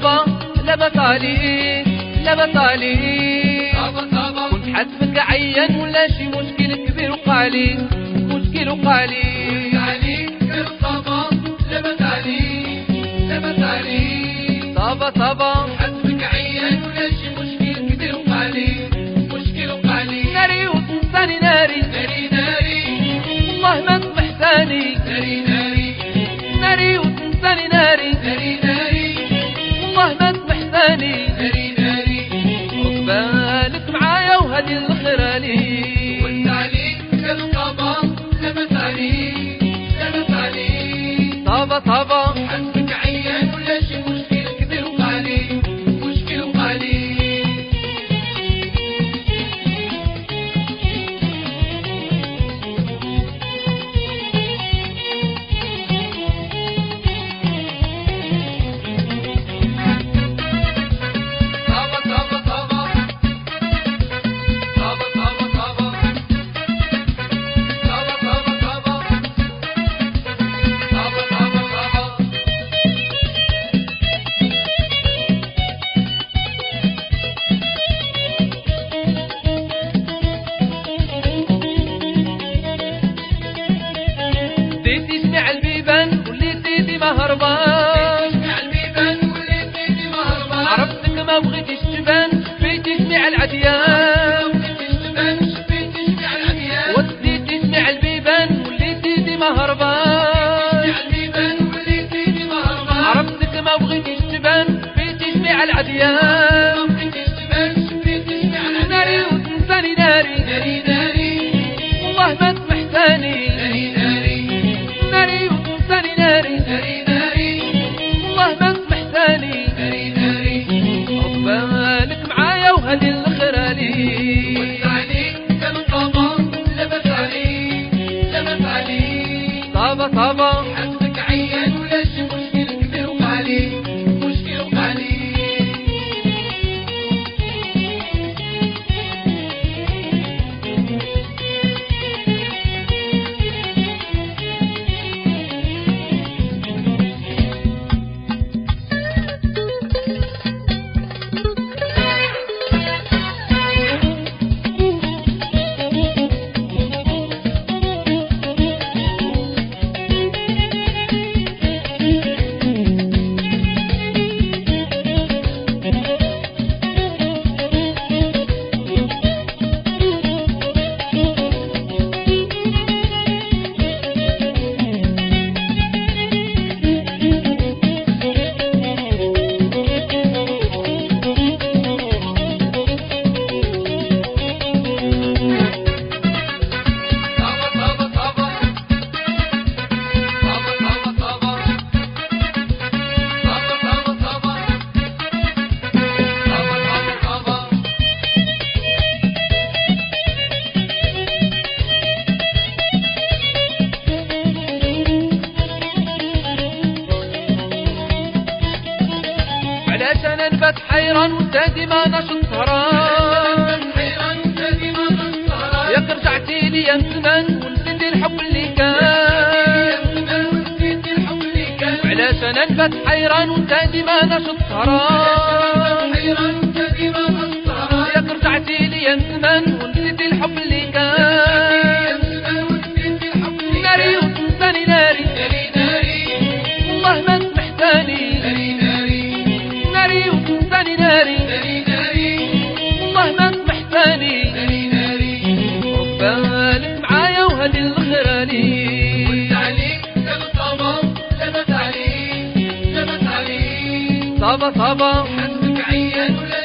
طابا لبس عليك لبس عليك كنت حسبك عيان ولا شي مشكل كبير وقالي مشكل وقالي طابا لبس عليك لبس عليك طابا حسبك عيان ولا شي مشكل كبير وقالي مشكل وقالي ناري وتنساني ناري ناري ناري والله ما تمحتاني ناري ناري ناري وتنساني ناري ناري ناري والله ما تمحتاني ناري ناري عقبالك معايا وهدي الخرالي وانت عليك الطابا لبس عليك لبس عليك طابا حسبك عيان ولا شي مشكل كبير وقالي مشكل وقالي عرفتك ما بغيتيش تبان بيتي جميع العديان وديتي جميع البيبان وليتي ديما هربان عرفتك ما بغيتيش تبان بيتي جميع العديان ناري وتنساني ناري ناري ناري والله ما تمحتاني ناري ناري ناري وتنساني ناري ناري ناري والله ما تمحتاني ناري ناري عقبالك معايا وهدي الخرالي وانت عليك الطابا لبس عليك لبس عليك طابا حسبك عيان ولا شي مشكل كبير وقالي مشكل وقالي علاش انا نبات حيران وانت ديما ناشط سهران ياك رجعتي ليا من زمان ونسيتي الحب اللي كان علاش انا نبات حيران وانت ديما ناشط سهران ياك رجعتي ليا من زمان ونسيتي الحب اللي كان ناري وتنساني ناري ناري ناري والله ما تمحتاني ناري ناري وتنساني ناري ناري ناري والله ما تمحتاني ناري ناري عقبالك معايا وهدي الخرالي وانت عليك الطابا لبس عليك لبس عليك طابا حسبك عيان ولا